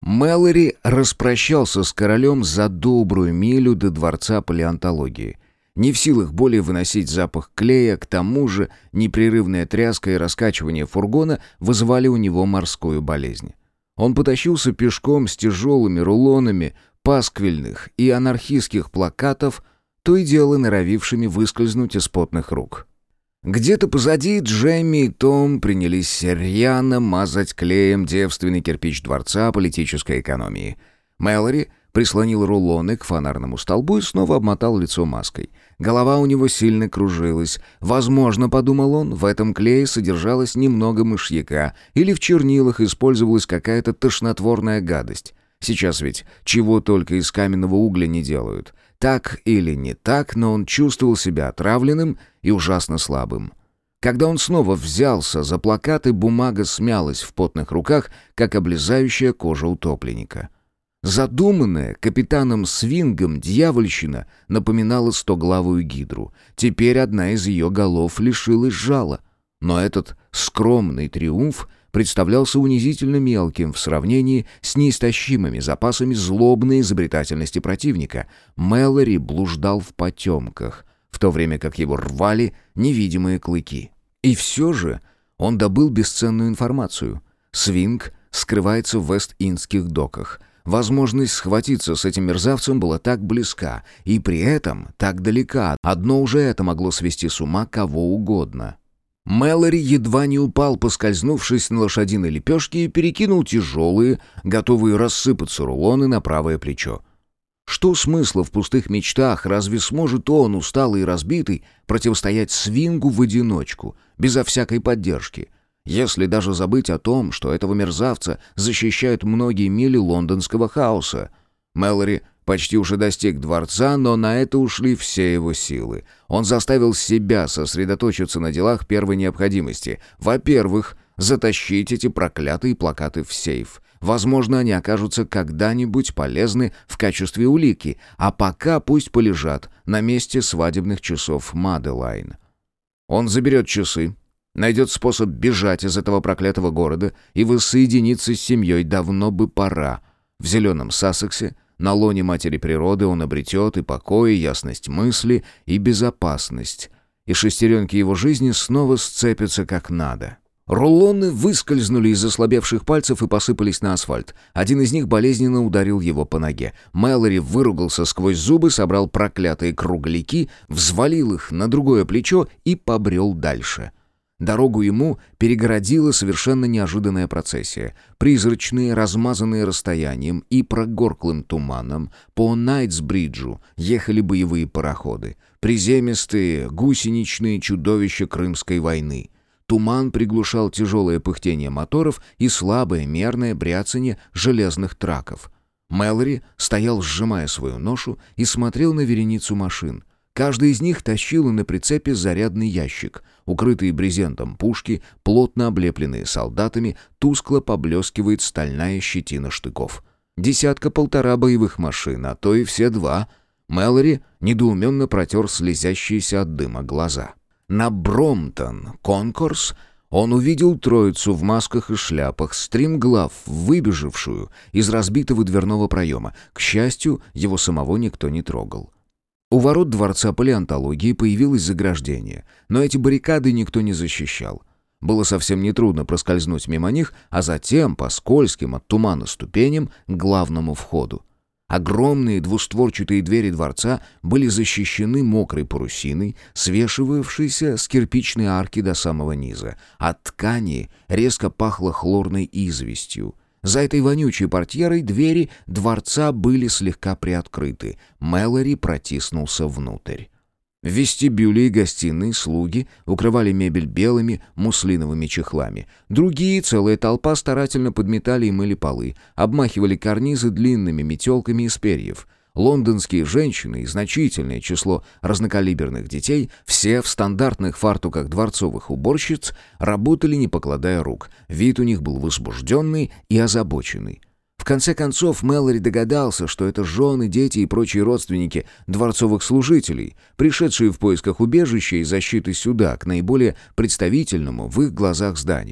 Мэлори распрощался с королем за добрую милю до дворца палеонтологии. Не в силах более выносить запах клея, к тому же непрерывная тряска и раскачивание фургона вызывали у него морскую болезнь. Он потащился пешком с тяжелыми рулонами пасквильных и анархистских плакатов, то и дело норовившими выскользнуть из потных рук. Где-то позади Джемми и Том принялись рьяно мазать клеем девственный кирпич дворца политической экономии. Мэлори прислонил рулоны к фонарному столбу и снова обмотал лицо маской. Голова у него сильно кружилась. Возможно, подумал он, в этом клее содержалось немного мышьяка, или в чернилах использовалась какая-то тошнотворная гадость. Сейчас ведь чего только из каменного угля не делают. Так или не так, но он чувствовал себя отравленным и ужасно слабым. Когда он снова взялся за плакаты, бумага смялась в потных руках, как облезающая кожа утопленника. Задуманная капитаном Свингом дьявольщина напоминала стоглавую гидру. Теперь одна из ее голов лишилась жала. Но этот скромный триумф представлялся унизительно мелким в сравнении с неистощимыми запасами злобной изобретательности противника. Мэлори блуждал в потемках, в то время как его рвали невидимые клыки. И все же он добыл бесценную информацию. Свинг скрывается в Вест-Индских доках. Возможность схватиться с этим мерзавцем была так близка, и при этом так далека. Одно уже это могло свести с ума кого угодно. Мэлори едва не упал, поскользнувшись на лошадиной лепешке, и перекинул тяжелые, готовые рассыпаться рулоны на правое плечо. Что смысла в пустых мечтах? Разве сможет он, усталый и разбитый, противостоять Свингу в одиночку, безо всякой поддержки? Если даже забыть о том, что этого мерзавца защищают многие мили лондонского хаоса. Мэлори почти уже достиг дворца, но на это ушли все его силы. Он заставил себя сосредоточиться на делах первой необходимости. Во-первых, затащить эти проклятые плакаты в сейф. Возможно, они окажутся когда-нибудь полезны в качестве улики, а пока пусть полежат на месте свадебных часов Маделайн. Он заберет часы, найдет способ бежать из этого проклятого города и воссоединиться с семьей. Давно бы пора. В зеленом Сассексе, на лоне матери природы, он обретет и покой, и ясность мысли, и безопасность. И шестеренки его жизни снова сцепятся как надо. Рулоны выскользнули из ослабевших пальцев и посыпались на асфальт. Один из них болезненно ударил его по ноге. Мэлори выругался сквозь зубы, собрал проклятые кругляки, взвалил их на другое плечо и побрел дальше. Дорогу ему перегородила совершенно неожиданная процессия. Призрачные, размазанные расстоянием и прогорклым туманом, по Найтсбриджу ехали боевые пароходы. Приземистые, гусеничные чудовища Крымской войны. Туман приглушал тяжелое пыхтение моторов и слабое мерное бряцанье железных траков. Мэлори стоял, сжимая свою ношу, и смотрел на вереницу машин. Каждый из них тащил на прицепе зарядный ящик. Укрытые брезентом пушки, плотно облепленные солдатами, тускло поблескивает стальная щетина штыков. 10-полтора боевых машин, а то и все 2. Мэлори недоуменно протер слезящиеся от дыма глаза. На Бромптон-Конкорс он увидел троицу в масках и шляпах, стримглав, выбежавшую из разбитого дверного проема. К счастью, его самого никто не трогал. У ворот дворца палеонтологии появилось заграждение, но эти баррикады никто не защищал. Было совсем нетрудно проскользнуть мимо них, а затем по скользким от тумана ступеням к главному входу. Огромные двустворчатые двери дворца были защищены мокрой парусиной, свешивавшейся с кирпичной арки до самого низа. От ткани резко пахло хлорной известью. За этой вонючей портьерой двери дворца были слегка приоткрыты. Мэлори протиснулся внутрь. В вестибюле и гостиной слуги укрывали мебель белыми муслиновыми чехлами. Другие, целая толпа, старательно подметали и мыли полы, обмахивали карнизы длинными метелками из перьев. Лондонские женщины и значительное число разнокалиберных детей, все в стандартных фартуках дворцовых уборщиц, работали не покладая рук. Вид у них был возбужденный и озабоченный. В конце концов, Мэлори догадался, что это жены, дети и прочие родственники дворцовых служителей, пришедшие в поисках убежища и защиты сюда, к наиболее представительному в их глазах зданию.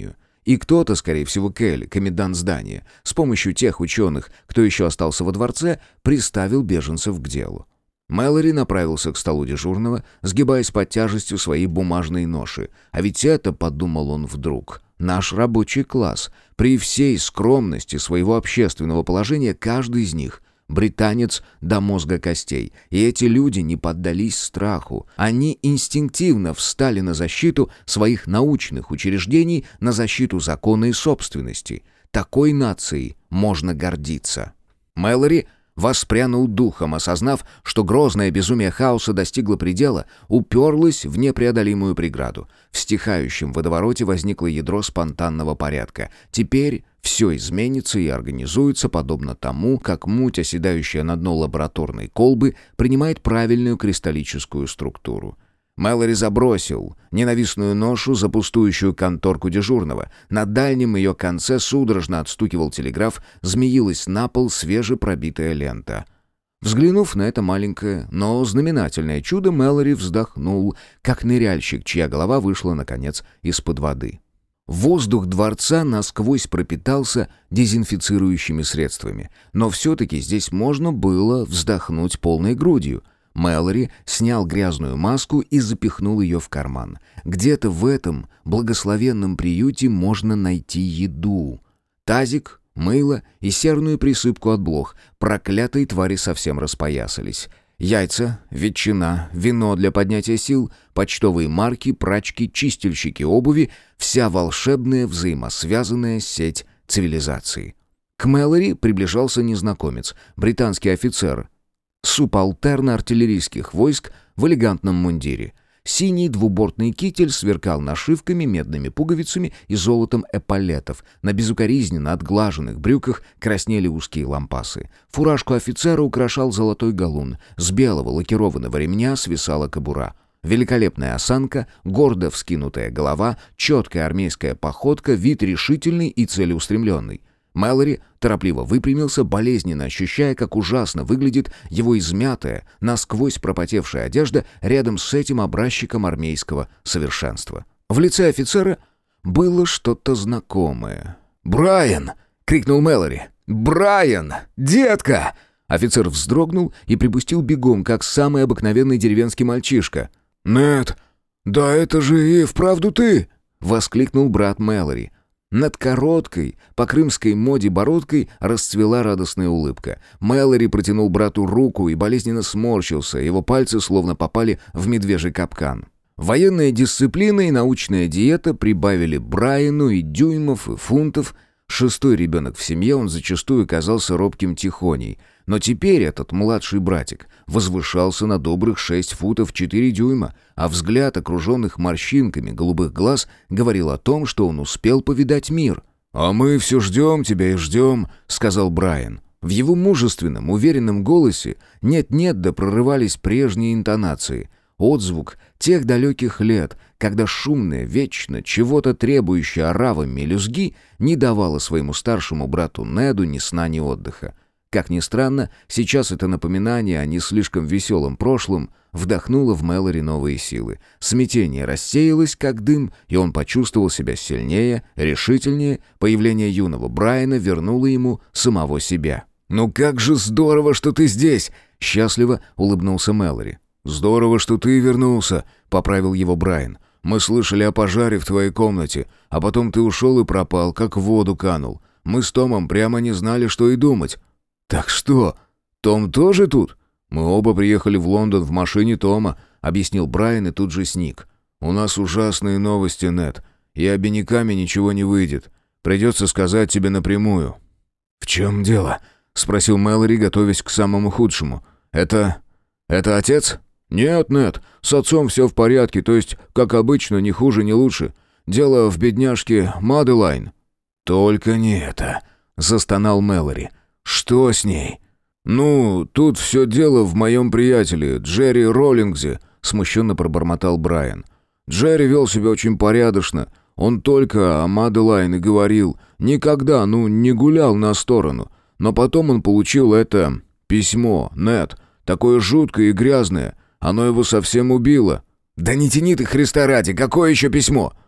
И кто-то, скорее всего Келли, комендант здания, с помощью тех ученых, кто еще остался во дворце, приставил беженцев к делу. Мэлори направился к столу дежурного, сгибаясь под тяжестью своей бумажной ноши. А ведь это, подумал он вдруг, наш рабочий класс. При всей скромности своего общественного положения каждый из них британец до мозга костей. И эти люди не поддались страху. Они инстинктивно встали на защиту своих научных учреждений, на защиту закона и собственности. Такой нацией можно гордиться. Мэлори воспрянул духом, осознав, что грозное безумие хаоса достигло предела, уперлось в непреодолимую преграду. В стихающем водовороте возникло ядро спонтанного порядка. Теперь все изменится и организуется подобно тому, как муть, оседающая на дно лабораторной колбы, принимает правильную кристаллическую структуру. Мэлори забросил ненавистную ношу за пустующую конторку дежурного. На дальнем ее конце судорожно отстукивал телеграф, змеилась на пол свежепробитая лента. Взглянув на это маленькое, но знаменательное чудо, Мэлори вздохнул, как ныряльщик, чья голова вышла, наконец, из-под воды. Воздух дворца насквозь пропитался дезинфицирующими средствами, но все-таки здесь можно было вздохнуть полной грудью. Мэлори снял грязную маску и запихнул ее в карман. Где-то в этом благословенном приюте можно найти еду. Тазик, мыло и серную присыпку от блох. Проклятые твари совсем распоясались. Яйца, ветчина, вино для поднятия сил, почтовые марки, прачки, чистильщики обуви — вся волшебная взаимосвязанная сеть цивилизации. К Мэлори приближался незнакомец, британский офицер, субалтерн артиллерийских войск в элегантном мундире. Синий двубортный китель сверкал нашивками, медными пуговицами и золотом эполетов. На безукоризненно отглаженных брюках краснели узкие лампасы. Фуражку офицера украшал золотой галун. С белого лакированного ремня свисала кобура. Великолепная осанка, гордо вскинутая голова, четкая армейская походка, вид решительный и целеустремленный. Мэлори торопливо выпрямился, болезненно ощущая, как ужасно выглядит его измятая, насквозь пропотевшая одежда рядом с этим образчиком армейского совершенства. В лице офицера было что-то знакомое. «Брайан!» — крикнул Мэлори. «Брайан! Детка!» Офицер вздрогнул и припустил бегом, как самый обыкновенный деревенский мальчишка. «Нет, да это же и вправду ты!» — воскликнул брат Мэлори. Над короткой, по крымской моде бородкой, расцвела радостная улыбка. Мэлори протянул брату руку и болезненно сморщился, его пальцы словно попали в медвежий капкан. Военная дисциплина и научная диета прибавили Брайану и дюймов, и фунтов. Шестой ребенок в семье, он зачастую казался робким тихоней. Но теперь этот младший братик возвышался на добрых 6 футов 4 дюйма, а взгляд окруженных морщинками голубых глаз говорил о том, что он успел повидать мир. «А мы все ждем тебя и ждем», — сказал Брайан. В его мужественном, уверенном голосе нет-нет да прорывались прежние интонации. Отзвук тех далеких лет, когда шумная, вечно чего-то требующая орава мелюзги не давала своему старшему брату Неду ни сна, ни отдыха. Как ни странно, сейчас это напоминание о не слишком веселом прошлом вдохнуло в Мэлори новые силы. Смятение рассеялось, как дым, и он почувствовал себя сильнее, решительнее. Появление юного Брайана вернуло ему самого себя. «Ну как же здорово, что ты здесь!» — счастливо улыбнулся Мэлори. «Здорово, что ты вернулся», — поправил его Брайан. «Мы слышали о пожаре в твоей комнате, а потом ты ушел и пропал, как в воду канул. Мы с Томом прямо не знали, что и думать». «Так что, Том тоже тут?» «Мы оба приехали в Лондон в машине Тома», — объяснил Брайан и тут же сник. «У нас ужасные новости, Нед, и обиняками ничего не выйдет. Придется сказать тебе напрямую». «В чем дело?» — спросил Мэлори, готовясь к самому худшему. «Это отец?» «Нет, Нед, с отцом все в порядке, то есть, как обычно, ни хуже, ни лучше. Дело в бедняжке Маделайн». «Только не это», — застонал Мэлори. «Что с ней?» «Ну, тут все дело в моем приятеле, Джерри Роллингзе», — смущенно пробормотал Брайан. «Джерри вел себя очень порядочно. Он только о Маделайн и говорил. Никогда, не гулял на сторону. Но потом он получил это письмо, Нед, такое жуткое и грязное. Оно его совсем убило». «Да не тяни ты, Христа ради, какое еще письмо?»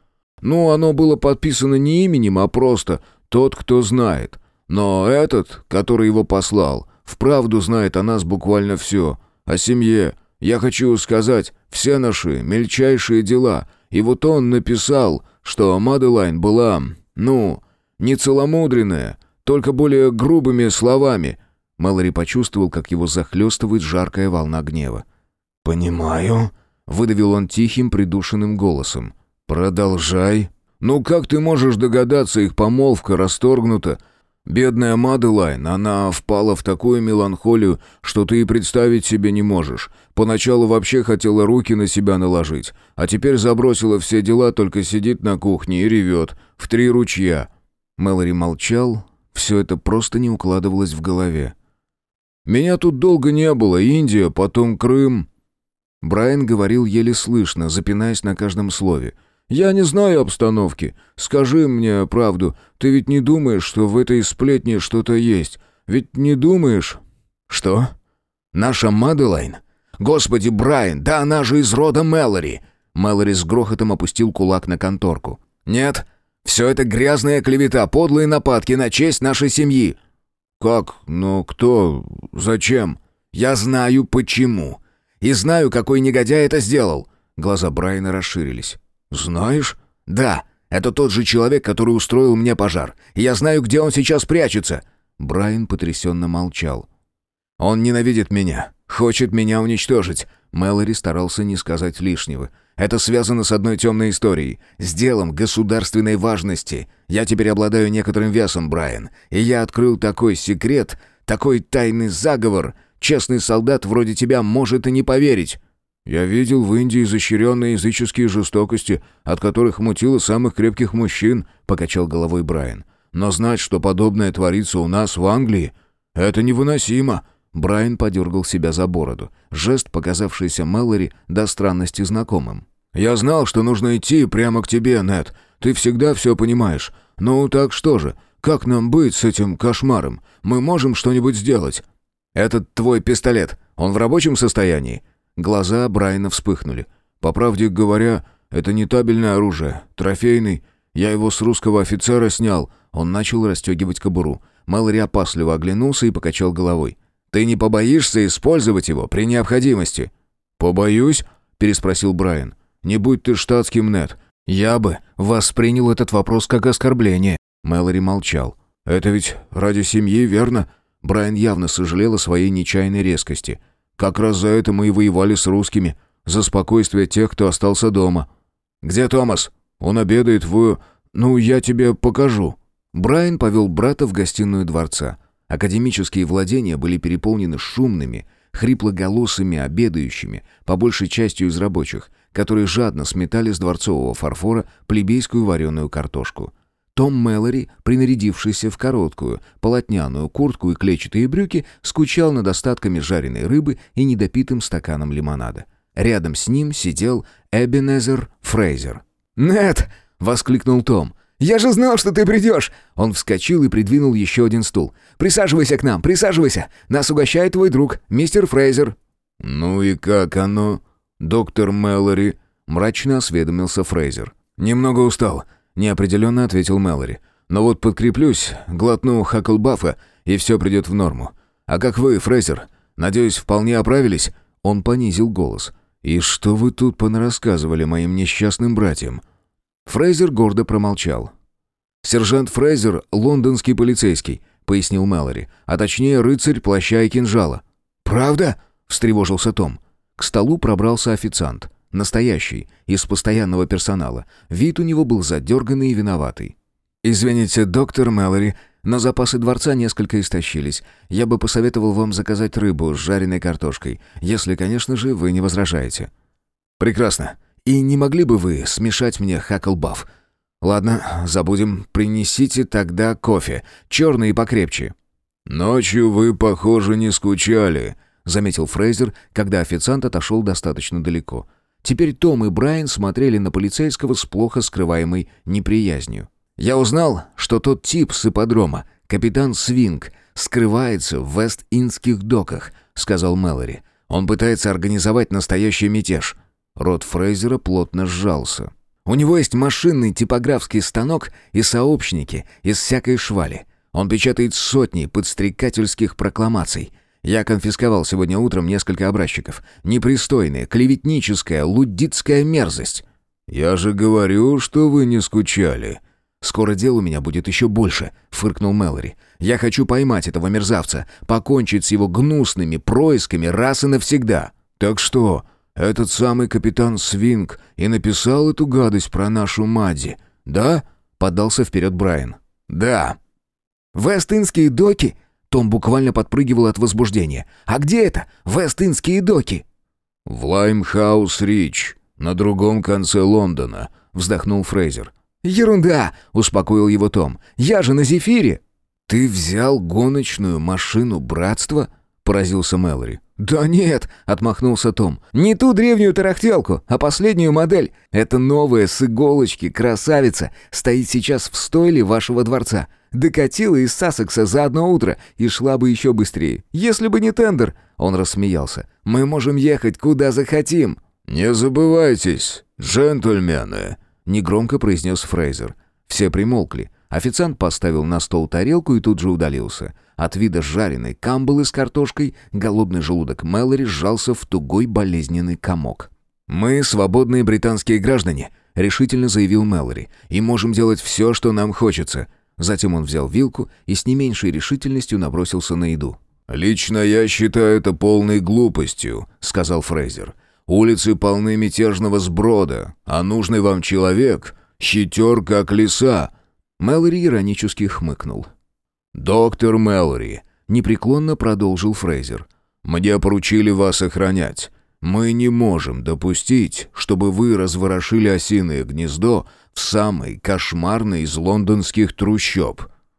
Ну, оно было подписано не именем, а просто «тот, кто знает». Но этот, который его послал, вправду знает о нас буквально все. О семье. Я хочу сказать, все наши мельчайшие дела. И вот он написал, что Маделайн была, не целомудренная, только более грубыми словами». Мэлори почувствовал, как его захлестывает жаркая волна гнева. «Понимаю», — выдавил он тихим, придушенным голосом. «Продолжай». «Ну как ты можешь догадаться, их помолвка расторгнута? Бедная Маделайн, она впала в такую меланхолию, что ты и представить себе не можешь. Поначалу вообще хотела руки на себя наложить, а теперь забросила все дела, только сидит на кухне и ревет. В 3 ручья». Мэлори молчал, все это просто не укладывалось в голове. «Меня тут долго не было, Индия, потом Крым». Брайан говорил еле слышно, запинаясь на каждом слове. «Я не знаю обстановки. Скажи мне правду, ты ведь не думаешь, что в этой сплетне что-то есть? Ведь не думаешь?» «Что? Наша Маделайн? Господи, Брайан, да она же из рода Мэлори!» Мэлори с грохотом опустил кулак на конторку. «Нет, все это грязная клевета, подлые нападки на честь нашей семьи». «Как? Ну кто? Зачем?» «Я знаю, почему. И знаю, какой негодяй это сделал». Глаза Брайана расширились. «Знаешь?» «Да, это тот же человек, который устроил мне пожар. И я знаю, где он сейчас прячется». Брайан потрясенно молчал. «Он ненавидит меня, хочет меня уничтожить». Мэлори старался не сказать лишнего. «Это связано с одной темной историей, с делом государственной важности. Я теперь обладаю некоторым весом, Брайан, и я открыл такой секрет, такой тайный заговор. Честный солдат вроде тебя может и не поверить». «Я видел в Индии изощренные языческие жестокости, от которых мутило самых крепких мужчин», — покачал головой Брайан. «Но знать, что подобное творится у нас в Англии, это невыносимо». Брайан подергал себя за бороду, жест, показавшийся Мэлори до странности знакомым. «Я знал, что нужно идти прямо к тебе, Нед. Ты всегда все понимаешь. Ну так что же, как нам быть с этим кошмаром? Мы можем что-нибудь сделать?» «Этот твой пистолет, он в рабочем состоянии?» Глаза Брайана вспыхнули. «По правде говоря, это не табельное оружие, трофейный. Я его с русского офицера снял». Он начал расстегивать кобуру. Мэлори опасливо оглянулся и покачал головой. «Ты не побоишься использовать его при необходимости?» «Побоюсь?» — переспросил Брайан. «Не будь ты штатским, Нед. Я бы воспринял этот вопрос как оскорбление». Мэлори молчал. «Это ведь ради семьи, верно?» Брайан явно сожалел о своей нечаянной резкости. «Как раз за это мы и воевали с русскими. За спокойствие тех, кто остался дома». «Где Томас?» «Он обедает в... я тебе покажу». Брайан повел брата в гостиную дворца. Академические владения были переполнены шумными, хриплоголосыми обедающими, по большей частью из рабочих, которые жадно сметали с дворцового фарфора плебейскую вареную картошку. Том Мэлори, принарядившийся в короткую, полотняную куртку и клетчатые брюки, скучал над остатками жареной рыбы и недопитым стаканом лимонада. Рядом с ним сидел Эбенезер Фрейзер. «Нед!» — воскликнул Том. «Я же знал, что ты придешь!» Он вскочил и придвинул еще один стул. «Присаживайся к нам, присаживайся! Нас угощает твой друг, мистер Фрейзер!» «Ну и как оно, доктор Мэлори?» — мрачно осведомился Фрейзер. «Немного устал», — неопределенно ответил Мэлори. «Но вот подкреплюсь, глотну Хаклбафа, и все придет в норму. А как вы, Фрейзер? Надеюсь, вполне оправились?» Он понизил голос. «И что вы тут понарассказывали моим несчастным братьям?» Фрейзер гордо промолчал. «Сержант Фрейзер — лондонский полицейский», — пояснил Мэлори. «А точнее, рыцарь плаща и кинжала». «Правда?» — встревожился Том. К столу пробрался официант. Настоящий, из постоянного персонала. Вид у него был задерганный и виноватый. «Извините, доктор Мэлори, но запасы дворца несколько истощились. Я бы посоветовал вам заказать рыбу с жареной картошкой, если, конечно же, вы не возражаете». «Прекрасно. И не могли бы вы смешать мне хаклбаф? Ладно, забудем. Принесите тогда кофе. Черный и покрепче». «Ночью вы, похоже, не скучали», — заметил Фрейзер, когда официант отошел достаточно далеко. Теперь Том и Брайан смотрели на полицейского с плохо скрываемой неприязнью. «Я узнал, что тот тип с ипподрома, капитан Свинг, скрывается в Вест-Индских доках», — сказал Мэлори. «Он пытается организовать настоящий мятеж». Рот Фрейзера плотно сжался. У него есть машинный типографский станок и сообщники из всякой швали. Он печатает сотни подстрекательских прокламаций. Я конфисковал сегодня утром несколько образчиков. Непристойная, клеветническая, луддитская мерзость». «Я же говорю, что вы не скучали». «Скоро дел у меня будет еще больше», — фыркнул Мэлори. «Я хочу поймать этого мерзавца, покончить с его гнусными происками раз и навсегда». «Так что, этот самый капитан Свинг и написал эту гадость про нашу Мадди, да?» — поддался вперед Брайан. «Да». «Вест-Индские доки?» Том буквально подпрыгивал от возбуждения. «А где это? Вест-Индские доки?» «В Лаймхаус-Рич, на другом конце Лондона», — вздохнул Фрейзер. «Ерунда!» — успокоил его Том. «Я же на Зефире!» «Ты взял гоночную машину братства?» — поразился Мэлори. «Да нет!» — отмахнулся Том. «Не ту древнюю тарахтелку, а последнюю модель. Это новая с иголочки красавица. Стоит сейчас в стойле вашего дворца. Докатила из Сассекса за одно утро и шла бы еще быстрее. Если бы не тендер!» Он рассмеялся. «Мы можем ехать куда захотим!» «Не забывайтесь, джентльмены!» — негромко произнес Фрейзер. Все примолкли. Официант поставил на стол тарелку и тут же удалился. От вида жареной камбалы с картошкой голодный желудок Мэлори сжался в тугой болезненный комок. «Мы свободные британские граждане», — решительно заявил Мэлори, «и можем делать все, что нам хочется». Затем он взял вилку и с не меньшей решительностью набросился на еду. «Лично я считаю это полной глупостью», — сказал Фрейзер. «Улицы полны мятежного сброда, а нужный вам человек хитер, как лиса». Мэлори иронически хмыкнул. «Доктор Мэлори», — непреклонно продолжил Фрейзер, — «мне поручили вас охранять. Мы не можем допустить, чтобы вы разворошили осиное гнездо в самой кошмарной из лондонских трущоб».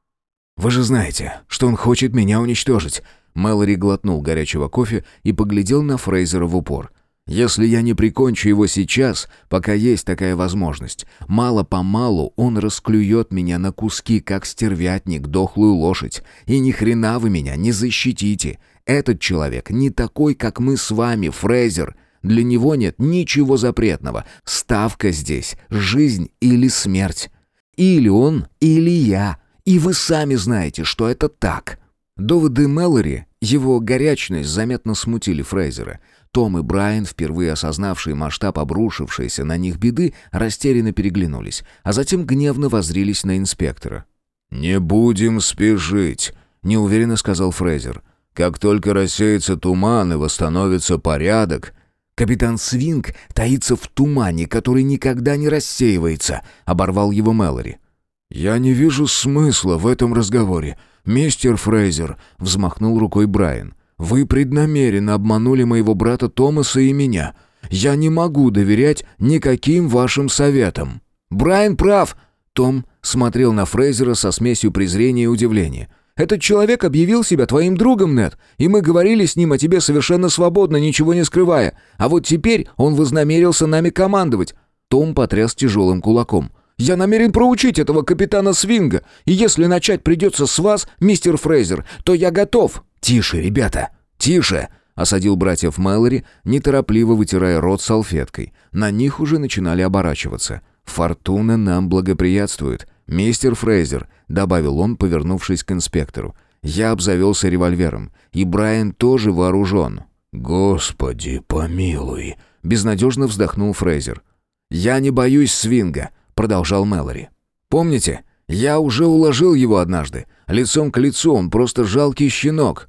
«Вы же знаете, что он хочет меня уничтожить». Мэлори глотнул горячего кофе и поглядел на Фрейзера в упор. «Если я не прикончу его сейчас, пока есть такая возможность, мало-помалу он расклюет меня на куски, как стервятник, дохлую лошадь. И ни хрена вы меня не защитите. Этот человек не такой, как мы с вами, Фрейзер. Для него нет ничего запретного. Ставка здесь — жизнь или смерть. Или он, или я. И вы сами знаете, что это так». Доводы Мэлори, его горячность заметно смутили Фрейзера. Том и Брайан, впервые осознавшие масштаб обрушившейся на них беды, растерянно переглянулись, а затем гневно воззрились на инспектора. «Не будем спешить», — неуверенно сказал Фрейзер. «Как только рассеется туман и восстановится порядок...» «Капитан Свинг таится в тумане, который никогда не рассеивается», — оборвал его Мэлори. «Я не вижу смысла в этом разговоре, мистер Фрейзер», — взмахнул рукой Брайан. «Вы преднамеренно обманули моего брата Томаса и меня. Я не могу доверять никаким вашим советам». «Брайан прав!» Том смотрел на Фрейзера со смесью презрения и удивления. «Этот человек объявил себя твоим другом, Нед, и мы говорили с ним о тебе совершенно свободно, ничего не скрывая. А вот теперь он вознамерился нами командовать». Том потряс тяжелым кулаком. «Я намерен проучить этого капитана Свинга, и если начать придется с вас, мистер Фрейзер, то я готов». «Тише, ребята, тише!» — осадил братьев Мэлори, неторопливо вытирая рот салфеткой. На них уже начинали оборачиваться. «Фортуна нам благоприятствует. Мистер Фрейзер», — добавил он, повернувшись к инспектору. «Я обзавелся револьвером, и Брайан тоже вооружен». «Господи, помилуй!» — безнадежно вздохнул Фрейзер. «Я не боюсь Свинга», — продолжал Мэлори. «Помните, я уже уложил его однажды. Лицом к лицу он просто жалкий щенок».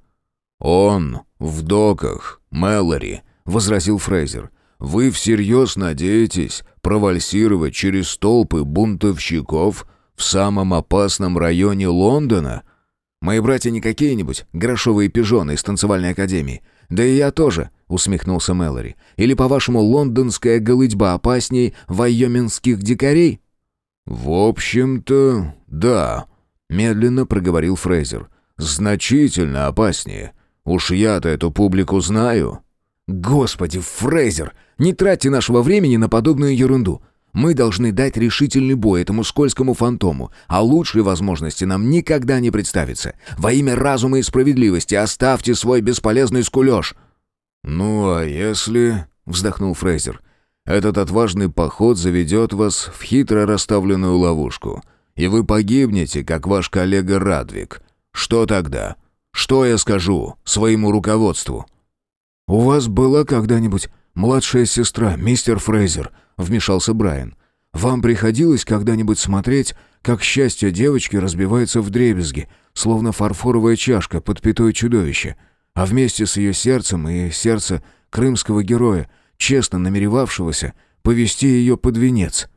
«Он в доках, Мэлори», — возразил Фрейзер. «Вы всерьез надеетесь провальсировать через толпы бунтовщиков в самом опасном районе Лондона?» «Мои братья не какие-нибудь грошовые пижоны из танцевальной академии. Да и я тоже», — усмехнулся Мэлори. «Или, по-вашему, лондонская голытьба опасней вайомингских дикарей?» «В общем-то, да», — медленно проговорил Фрейзер. «Значительно опаснее. Уж я-то эту публику знаю». «Господи, Фрейзер, не тратьте нашего времени на подобную ерунду. Мы должны дать решительный бой этому скользкому фантому, а лучшей возможности нам никогда не представится. Во имя разума и справедливости оставьте свой бесполезный скулёж». «Ну, а если...» — вздохнул Фрейзер. Этот отважный поход заведет вас в хитро расставленную ловушку, и вы погибнете, как ваш коллега Радвик. Что тогда? Что я скажу своему руководству?» «У вас была когда-нибудь младшая сестра, мистер Фрейзер?» — вмешался Брайан. «Вам приходилось когда-нибудь смотреть, как счастье девочки разбивается вдребезги, словно фарфоровая чашка под пятой чудовища, а вместе с ее сердцем и сердце крымского героя, честно намеревавшегося повести ее под венец?»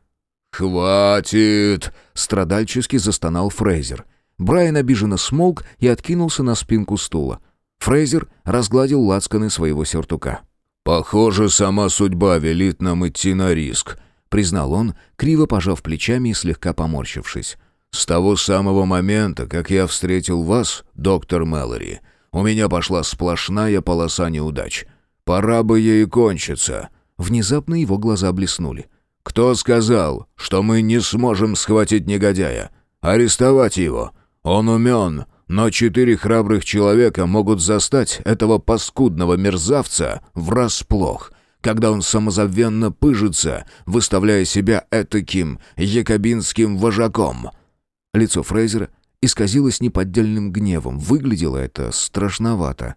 «Хватит!» — страдальчески застонал Фрейзер. Брайан обиженно смолк и откинулся на спинку стула. Фрейзер разгладил лацканы своего сюртука. «Похоже, сама судьба велит нам идти на риск», — признал он, криво пожав плечами и слегка поморщившись. «С того самого момента, как я встретил вас, доктор Мэлори, у меня пошла сплошная полоса неудач. Пора бы ей кончиться». Внезапно его глаза блеснули. «Кто сказал, что мы не сможем схватить негодяя? Арестовать его? Он умен, но 4 храбрых человека могут застать этого паскудного мерзавца врасплох, когда он самозабвенно пыжится, выставляя себя этаким якобинским вожаком». Лицо Фрейзера исказилось неподдельным гневом. Выглядело это страшновато.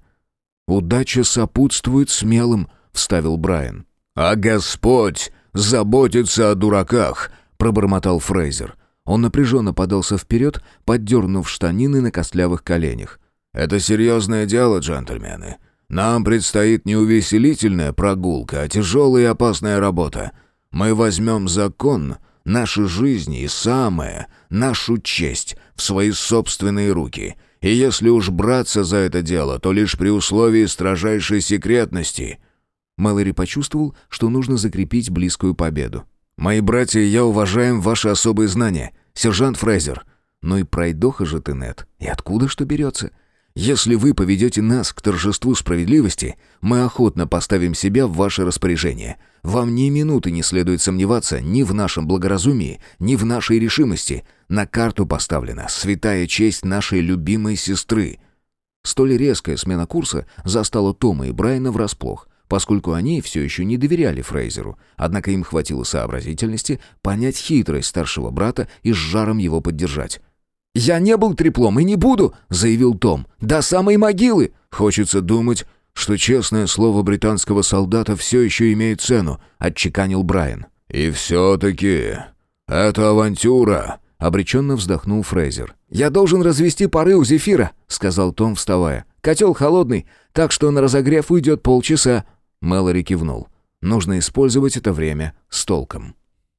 «Удача сопутствует смелым», — вставил Брайан. «А Господь заботится о дураках», — пробормотал Фрейзер. Он напряженно подался вперед, поддернув штанины на костлявых коленях. «Это серьезное дело, джентльмены. Нам предстоит не увеселительная прогулка, а тяжелая и опасная работа. Мы возьмем закон, наши жизни и самое, нашу честь в свои собственные руки. И если уж браться за это дело, то лишь при условии строжайшей секретности». Мэлори почувствовал, что нужно закрепить близкую победу. «Мои братья и я уважаем ваши особые знания, сержант Фрейзер». «Ну и пройдоха же ты, Нед. И откуда что берется? Если вы поведете нас к торжеству справедливости, мы охотно поставим себя в ваше распоряжение. Вам ни минуты не следует сомневаться ни в нашем благоразумии, ни в нашей решимости. На карту поставлена святая честь нашей любимой сестры». Столь резкая смена курса застала Тома и Брайана врасплох, поскольку они все еще не доверяли Фрейзеру, однако им хватило сообразительности понять хитрость старшего брата и с жаром его поддержать. «Я не был треплом и не буду», — заявил Том, — «до самой могилы». «Хочется думать, что честное слово британского солдата все еще имеет цену», — отчеканил Брайан. «И все-таки это авантюра», — обреченно вздохнул Фрейзер. «Я должен развести пары у зефира», — сказал Том, вставая. «Котел холодный, так что на разогрев уйдет полчаса». Мэлори кивнул. «Нужно использовать это время с толком».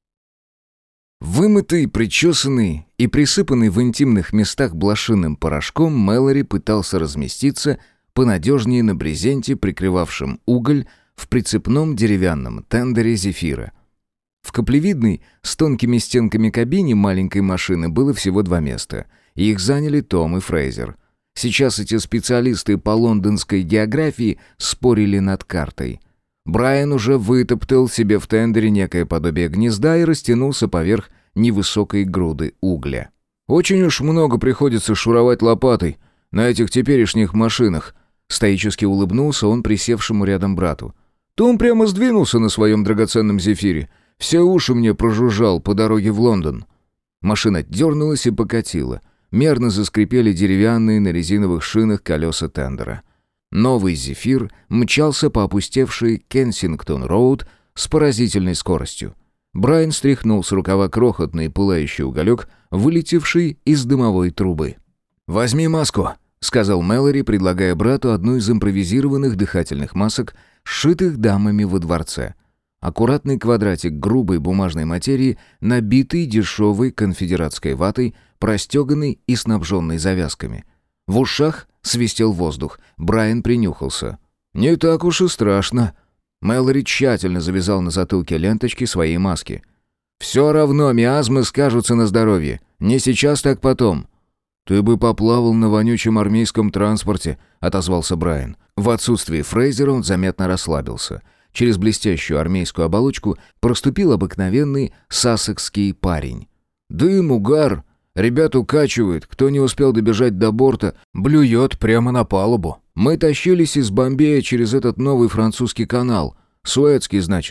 Вымытый, причесанный и присыпанный в интимных местах блошиным порошком, Мэлори пытался разместиться понадежнее на брезенте, прикрывавшем уголь, в прицепном деревянном тендере зефира. В каплевидной, с тонкими стенками кабине маленькой машины было всего 2 места, и их заняли Том и Фрейзер. Сейчас эти специалисты по лондонской географии спорили над картой. Брайан уже вытоптал себе в тендере некое подобие гнезда и растянулся поверх невысокой груды угля. «Очень уж много приходится шуровать лопатой на этих теперешних машинах», — стоически улыбнулся он присевшему рядом брату. «Том прямо сдвинулся на своем драгоценном зефире. Все уши мне прожужжал по дороге в Лондон». Машина дернулась и покатила. Мерно заскрипели деревянные на резиновых шинах колеса тендера. Новый «Зефир» мчался по опустевшей Кенсингтон-роуд с поразительной скоростью. Брайан стряхнул с рукава крохотный пылающий уголек, вылетевший из дымовой трубы. «Возьми маску», — сказал Мэлори, предлагая брату одну из импровизированных дыхательных масок, сшитых дамами во дворце. Аккуратный квадратик грубой бумажной материи, набитый дешевой конфедератской ватой, простеганный и снабженный завязками. В ушах свистел воздух. Брайан принюхался. «Не так уж и страшно». Мэлори тщательно завязал на затылке ленточки своей маски. «Все равно миазмы скажутся на здоровье. Не сейчас, так потом». «Ты бы поплавал на вонючем армейском транспорте», — отозвался Брайан. В отсутствие Фрейзера он заметно расслабился. Через блестящую армейскую оболочку проступил обыкновенный сассекский парень. «Дым, угар. Ребят укачивает, кто не успел добежать до борта, блюет прямо на палубу. Мы тащились из Бомбея через этот новый французский канал. Суэцкий, значит.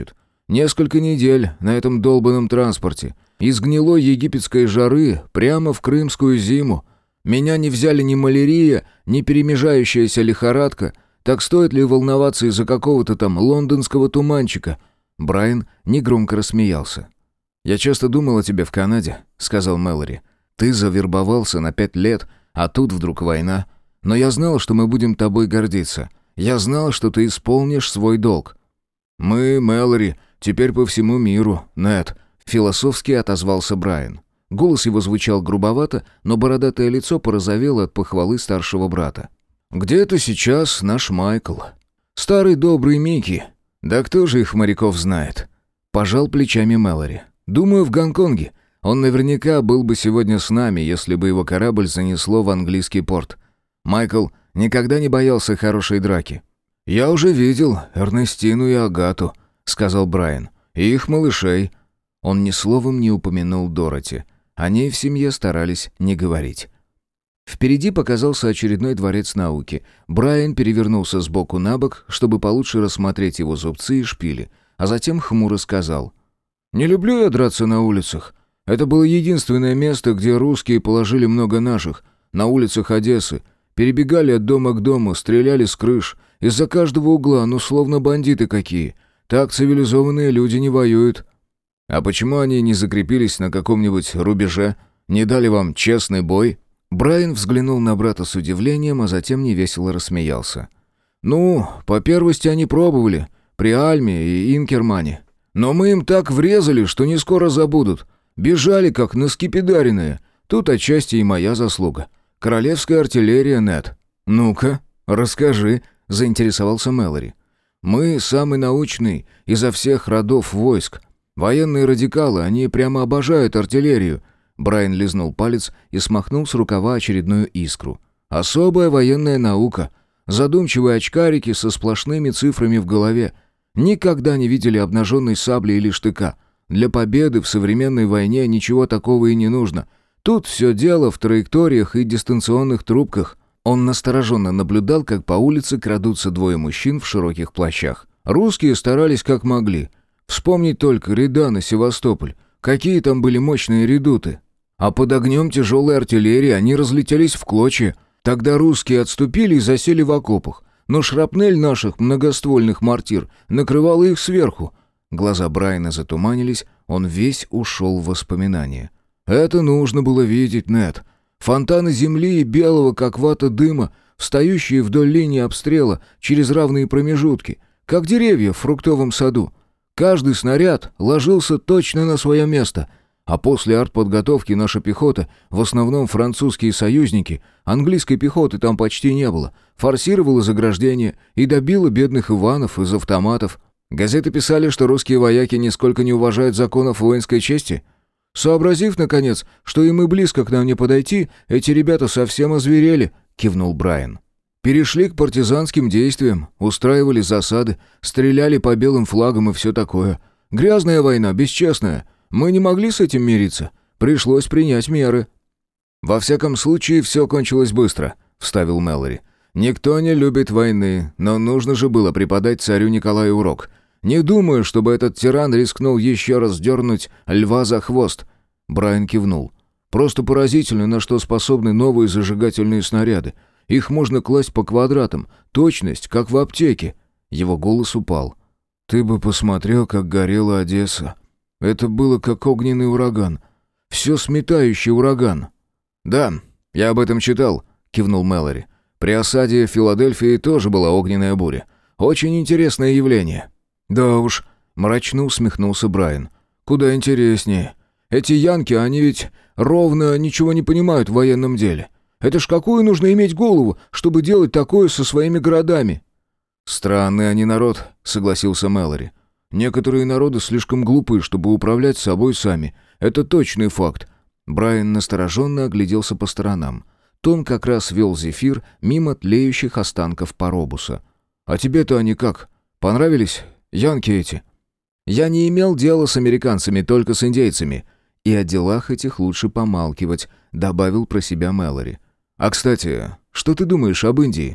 Несколько недель на этом долбанном транспорте. Из гнилой египетской жары прямо в крымскую зиму. Меня не взяли ни малярия, ни перемежающаяся лихорадка. Так стоит ли волноваться из-за какого-то там лондонского туманчика?» Брайан негромко рассмеялся. «Я часто думал о тебе в Канаде», — сказал Мэлори. «Ты завербовался на 5 лет, а тут вдруг война. Но я знал, что мы будем тобой гордиться. Я знал, что ты исполнишь свой долг». «Мы, Мэлори, теперь по всему миру, Нэт», — философски отозвался Брайан. Голос его звучал грубовато, но бородатое лицо порозовело от похвалы старшего брата. «Где-то сейчас наш Майкл. Старый добрый Микки. Да кто же их моряков знает?» Пожал плечами Мэлори. «Думаю, в Гонконге. Он наверняка был бы сегодня с нами, если бы его корабль занесло в английский порт. Майкл никогда не боялся хорошей драки». «Я уже видел Эрнестину и Агату», — сказал Брайан. «И их малышей». Он ни словом не упомянул Дороти. О ней в семье старались не говорить. Впереди показался очередной дворец науки. Брайан перевернулся с боку на бок, чтобы получше рассмотреть его зубцы и шпили, а затем хмуро сказал: «Не люблю я драться на улицах. Это было единственное место, где русские положили много наших. На улицах Одессы. Перебегали от дома к дому, стреляли с крыш. Из-за каждого угла, ну словно бандиты какие. Так цивилизованные люди не воюют». «А почему они не закрепились на каком-нибудь рубеже? Не дали вам честный бой?» Брайан взглянул на брата с удивлением, а затем невесело рассмеялся. «Ну, по первости они пробовали, при Альме и Инкермане. Но мы им так врезали, что не скоро забудут. Бежали, как наскепидаренные. Тут отчасти и моя заслуга. Королевская артиллерия, Нэт». «Ну-ка, расскажи», — заинтересовался Мэлори. «Мы самый научный изо всех родов войск. Военные радикалы, они прямо обожают артиллерию». Брайан лизнул палец и смахнул с рукава очередную искру. «Особая военная наука. Задумчивые очкарики со сплошными цифрами в голове. Никогда не видели обнаженной сабли или штыка. Для победы в современной войне ничего такого и не нужно. Тут все дело в траекториях и дистанционных трубках». Он настороженно наблюдал, как по улице крадутся двое мужчин в широких плащах. Русские старались как могли. Вспомнить только Редан и Севастополь. Какие там были мощные редуты. А под огнем тяжелой артиллерии они разлетелись в клочья. Тогда русские отступили и засели в окопах. Но шрапнель наших многоствольных мортир накрывала их сверху. Глаза Брайана затуманились, он весь ушел в воспоминания. «Это нужно было видеть, Нэт. Фонтаны земли и белого, как вата, дыма, встающие вдоль линии обстрела через равные промежутки, как деревья в фруктовом саду. Каждый снаряд ложился точно на свое место, а после артподготовки наша пехота, в основном французские союзники, английской пехоты там почти не было, форсировала заграждение и добила бедных Иванов из автоматов. Газеты писали, что русские вояки нисколько не уважают законов воинской чести. Сообразив, наконец, что им и близко к нам не подойти, эти ребята совсем озверели», — кивнул Брайан. «Перешли к партизанским действиям, устраивали засады, стреляли по белым флагам и все такое. Грязная война, бесчестная. Мы не могли с этим мириться. Пришлось принять меры». «Во всяком случае, все кончилось быстро», — вставил Мэлори. «Никто не любит войны, но нужно же было преподать царю Николаю урок. Не думаю, чтобы этот тиран рискнул еще раз дернуть льва за хвост». Брайан кивнул. «Просто поразительно, на что способны новые зажигательные снаряды. Их можно класть по квадратам. Точность, как в аптеке». Его голос упал. «Ты бы посмотрел, как горела Одесса. Это было как огненный ураган. Все сметающий ураган». «Да, я об этом читал», — кивнул Мэлори. «При осаде Филадельфии тоже была огненная буря. Очень интересное явление». «Да уж», — мрачно усмехнулся Брайан. «Куда интереснее. Эти янки, они ведь ровно ничего не понимают в военном деле. Это ж какую нужно иметь голову, чтобы делать такое со своими городами?» «Странный они народ», — согласился Мэлори. «Некоторые народы слишком глупы, чтобы управлять собой сами. Это точный факт». Брайан настороженно огляделся по сторонам. Том как раз вел Зефир мимо тлеющих останков паробуса. «А тебе-то они как? Понравились? Янки эти?» «Я не имел дела с американцами, только с индейцами. И о делах этих лучше помалкивать», — добавил про себя Мэлори. «А, кстати, что ты думаешь об Индии?»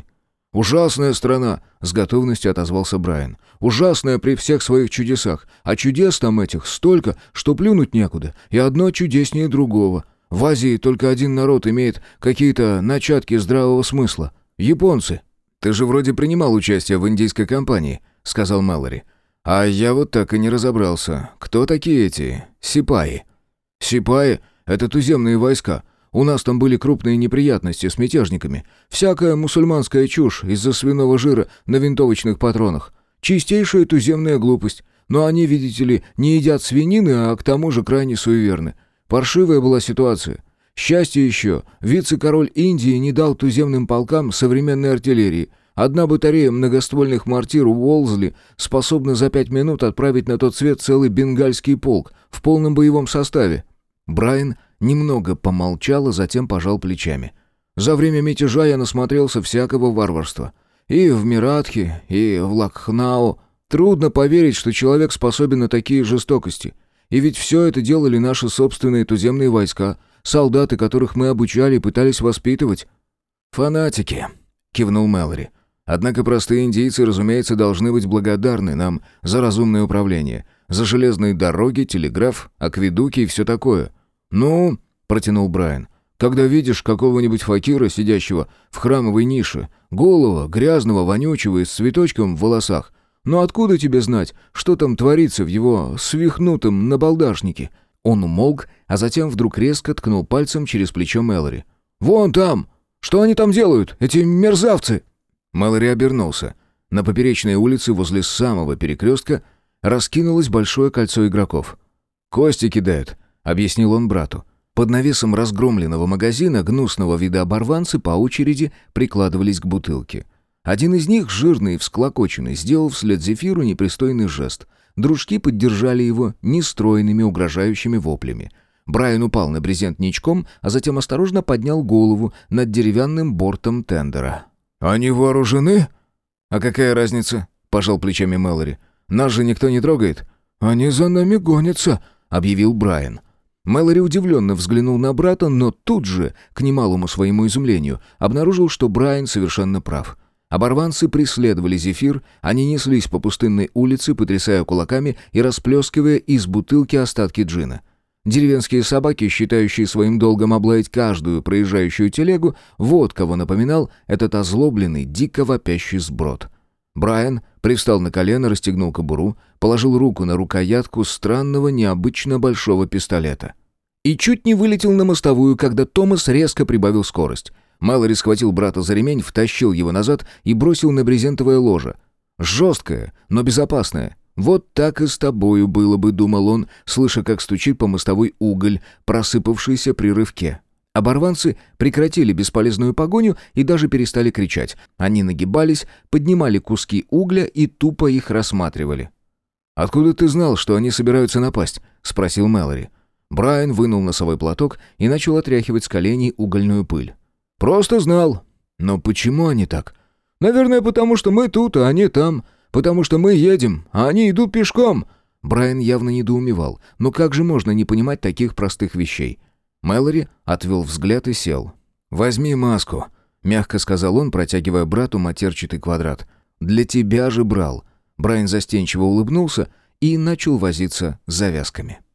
«Ужасная страна», — с готовностью отозвался Брайан. «Ужасная при всех своих чудесах. А чудес там этих столько, что плюнуть некуда. И одно чудеснее другого. В Азии только один народ имеет какие-то начатки здравого смысла. Японцы». «Ты же вроде принимал участие в индийской кампании», — сказал Мэлори. «А я вот так и не разобрался. Кто такие эти сипаи?» «Сипаи — это туземные войска. У нас там были крупные неприятности с мятежниками. Всякая мусульманская чушь из-за свиного жира на винтовочных патронах. Чистейшая туземная глупость. Но они, видите ли, не едят свинины, а к тому же крайне суеверны. Паршивая была ситуация. Счастье еще, вице-король Индии не дал туземным полкам современной артиллерии. Одна батарея многоствольных мортир Уолзли способна за 5 минут отправить на тот свет целый бенгальский полк в полном боевом составе». Брайан немного помолчал, а затем пожал плечами. «За время мятежа я насмотрелся всякого варварства. И в Миратхе, и в Лакхнау. Трудно поверить, что человек способен на такие жестокости. И ведь все это делали наши собственные туземные войска, солдаты, которых мы обучали и пытались воспитывать». «Фанатики», — кивнул Мэлори. «Однако простые индийцы, разумеется, должны быть благодарны нам за разумное управление, за железные дороги, телеграф, акведуки и все такое». «Ну», — протянул Брайан, — «когда видишь какого-нибудь факира, сидящего в храмовой нише, голого, грязного, вонючего и с цветочком в волосах, но откуда тебе знать, что там творится в его свихнутом набалдашнике?» Он умолк, а затем вдруг резко ткнул пальцем через плечо Мэлори. «Вон там! Что они там делают, эти мерзавцы?» Мэлори обернулся. На поперечной улице возле самого перекрестка раскинулось большое кольцо игроков. «Кости кидают», — объяснил он брату. Под навесом разгромленного магазина гнусного вида оборванцы по очереди прикладывались к бутылке. Один из них, жирный и всклокоченный, сделал вслед Зефиру непристойный жест. Дружки поддержали его нестройными угрожающими воплями. Брайан упал на брезент ничком, а затем осторожно поднял голову над деревянным бортом тендера. «Они вооружены?» «А какая разница?» — пожал плечами Мэлори. «Нас же никто не трогает». «Они за нами гонятся», — объявил Брайан. Мэлори удивленно взглянул на брата, но тут же, к немалому своему изумлению, обнаружил, что Брайан совершенно прав. Оборванцы преследовали Зефир, они неслись по пустынной улице, потрясая кулаками и расплескивая из бутылки остатки джина. Деревенские собаки, считающие своим долгом облаять каждую проезжающую телегу, вот кого напоминал этот озлобленный, дико вопящий сброд. Брайан привстал на колено, расстегнул кобуру, положил руку на рукоятку странного, необычно большого пистолета. И чуть не вылетел на мостовую, когда Томас резко прибавил скорость. Мэлори схватил брата за ремень, втащил его назад и бросил на брезентовое ложе. Жесткое, но безопасное. «Вот так и с тобою было бы», — думал он, слыша, как стучит по мостовой уголь, просыпавшийся при рывке. Оборванцы прекратили бесполезную погоню и даже перестали кричать. Они нагибались, поднимали куски угля и тупо их рассматривали. «Откуда ты знал, что они собираются напасть?» — спросил Мэлори. Брайан вынул носовой платок и начал отряхивать с коленей угольную пыль. «Просто знал». «Но почему они так?» «Наверное, потому что мы тут, а они там. Потому что мы едем, а они идут пешком». Брайан явно недоумевал. Но как же можно не понимать таких простых вещей? Мэлори отвел взгляд и сел. «Возьми маску», — мягко сказал он, протягивая брату матерчатый квадрат. «Для тебя же брал». Брайан застенчиво улыбнулся и начал возиться с завязками.